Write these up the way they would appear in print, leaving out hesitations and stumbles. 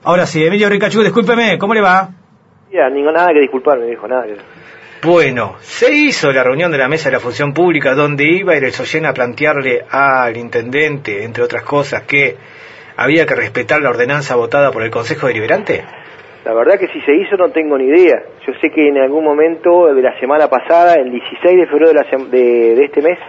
Ahora sí, Emilio Ricachú, discúlpeme, ¿cómo le va? Ya, nada que disculparme, dijo, nada que... Bueno, se hizo la reunión de la Mesa de la Función Pública donde iba el Soyen a plantearle al intendente, entre otras cosas, que había que respetar la ordenanza votada por el Consejo Deliberante. La verdad que si se hizo no tengo ni idea. Yo sé que en algún momento de la semana pasada, el 16 de febrero de este mes,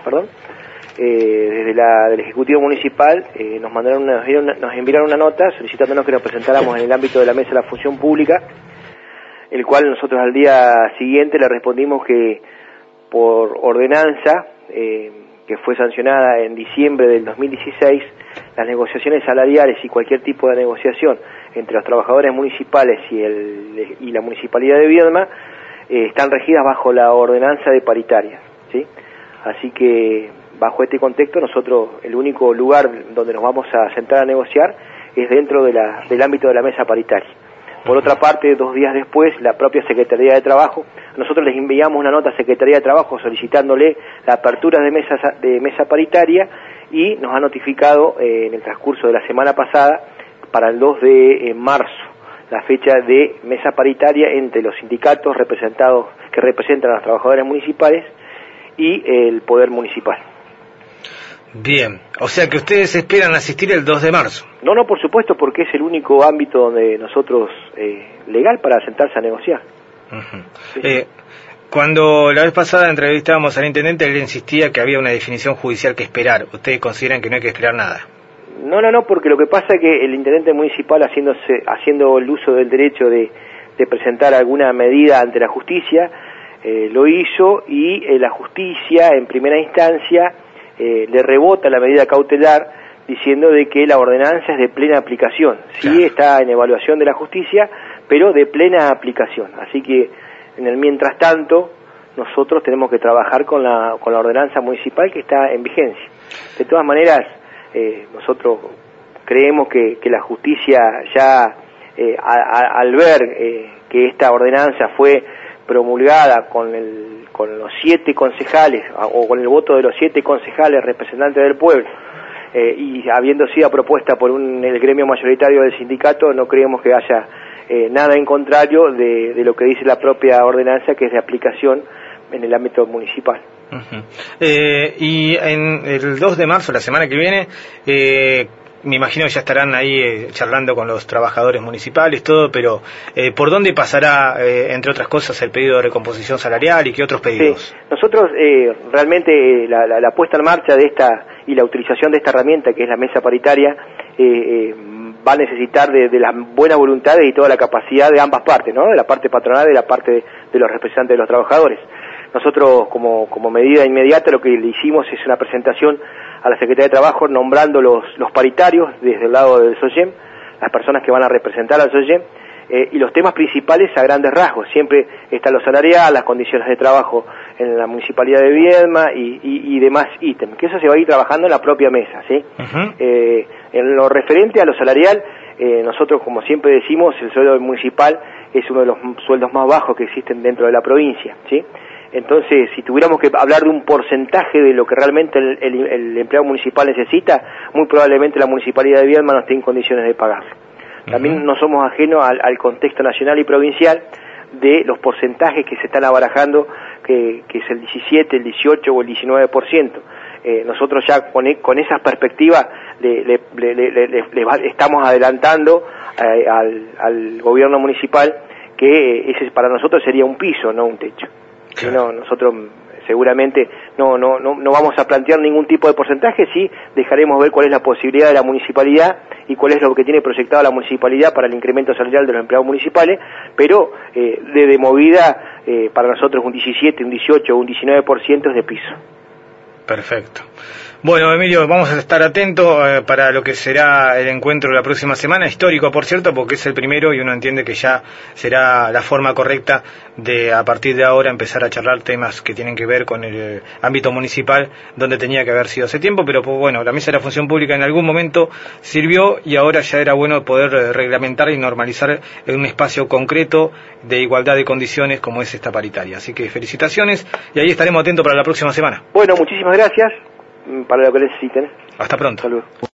desde del Ejecutivo Municipal nos enviaron una nota solicitándonos que nos presentáramos en el ámbito de la Mesa de la Función Pública, el cual nosotros al día siguiente le respondimos que por ordenanza que fue sancionada en diciembre del 2016, las negociaciones salariales y cualquier tipo de negociación entre los trabajadores municipales y la Municipalidad de Viedma están regidas bajo la ordenanza de paritaria, ¿sí? Así que bajo este contexto nosotros el único lugar donde nos vamos a sentar a negociar es dentro del ámbito de la mesa paritaria. Por otra parte, 2 días después, la propia Secretaría de Trabajo, nosotros les enviamos una nota a Secretaría de Trabajo solicitándole la apertura de mesa paritaria y nos ha notificado en el transcurso de la semana pasada para el 2 de marzo, la fecha de mesa paritaria entre los sindicatos representados que representan a los trabajadores municipales y el Poder Municipal. Bien, o sea que ustedes esperan asistir el 2 de marzo. No, por supuesto, porque es el único ámbito donde nosotros, legal para sentarse a negociar. Uh-huh. Sí. Cuando la vez pasada entrevistábamos al intendente, él insistía que había una definición judicial que esperar. ¿Ustedes consideran que no hay que esperar nada? No, porque lo que pasa es que el intendente municipal, haciendo el uso del derecho de presentar alguna medida ante la justicia, lo hizo y la justicia, en primera instancia, le rebota la medida cautelar diciendo de que la ordenanza es de plena aplicación. Claro. Sí está en evaluación de la justicia, pero de plena aplicación. Así que en el mientras tanto nosotros tenemos que trabajar con la ordenanza municipal que está en vigencia. De todas maneras, nosotros creemos que la justicia ya al ver que esta ordenanza fue promulgada con los 7 concejales o con el voto de los 7 concejales representantes del pueblo y habiendo sido propuesta por el gremio mayoritario del sindicato, no creemos que haya nada en contrario de lo que dice la propia ordenanza, que es de aplicación en el ámbito municipal. Uh-huh. Y en el 2 de marzo, la semana que viene, me imagino que ya estarán ahí charlando con los trabajadores municipales, todo, pero ¿por dónde pasará, entre otras cosas, el pedido de recomposición salarial y qué otros pedidos? Sí. Nosotros realmente la puesta en marcha de esta y la utilización de esta herramienta, que es la mesa paritaria, va a necesitar de las buenas voluntades y toda la capacidad de ambas partes, ¿no? De la parte patronal y de la parte de los representantes de los trabajadores. Nosotros, como medida inmediata, lo que le hicimos es una presentación a la Secretaría de Trabajo nombrando los paritarios desde el lado del Soyen, las personas que van a representar al Soyen, y los temas principales a grandes rasgos. Siempre está lo salarial, las condiciones de trabajo en la Municipalidad de Viedma y demás ítems, que eso se va a ir trabajando en la propia mesa, ¿sí? Uh-huh. En lo referente a lo salarial, nosotros, como siempre decimos, el sueldo municipal es uno de los sueldos más bajos que existen dentro de la provincia, ¿sí? Entonces, si tuviéramos que hablar de un porcentaje de lo que realmente el empleado municipal necesita, muy probablemente la Municipalidad de Viedma no esté en condiciones de pagarlo. También no somos ajenos al contexto nacional y provincial de los porcentajes que se están abarajando, que es el 17, el 18 o el 19%. Nosotros ya con esas perspectivas le estamos adelantando al gobierno municipal que ese para nosotros sería un piso, no un techo. Claro. Nosotros seguramente no vamos a plantear ningún tipo de porcentaje, sí dejaremos ver cuál es la posibilidad de la municipalidad y cuál es lo que tiene proyectado la municipalidad para el incremento salarial de los empleados municipales, pero de movida para nosotros un 17, un 18 o un 19% es de piso. Perfecto. Bueno, Emilio, vamos a estar atentos para lo que será el encuentro de la próxima semana, histórico por cierto, porque es el primero y uno entiende que ya será la forma correcta de a partir de ahora empezar a charlar temas que tienen que ver con el ámbito municipal, donde tenía que haber sido hace tiempo, pero pues, bueno, la Mesa de la Función Pública en algún momento sirvió y ahora ya era bueno poder reglamentar y normalizar en un espacio concreto de igualdad de condiciones como es esta paritaria. Así que felicitaciones y ahí estaremos atentos para la próxima semana. Bueno, muchísimas gracias. Para lo que necesiten. Hasta pronto. Saludos.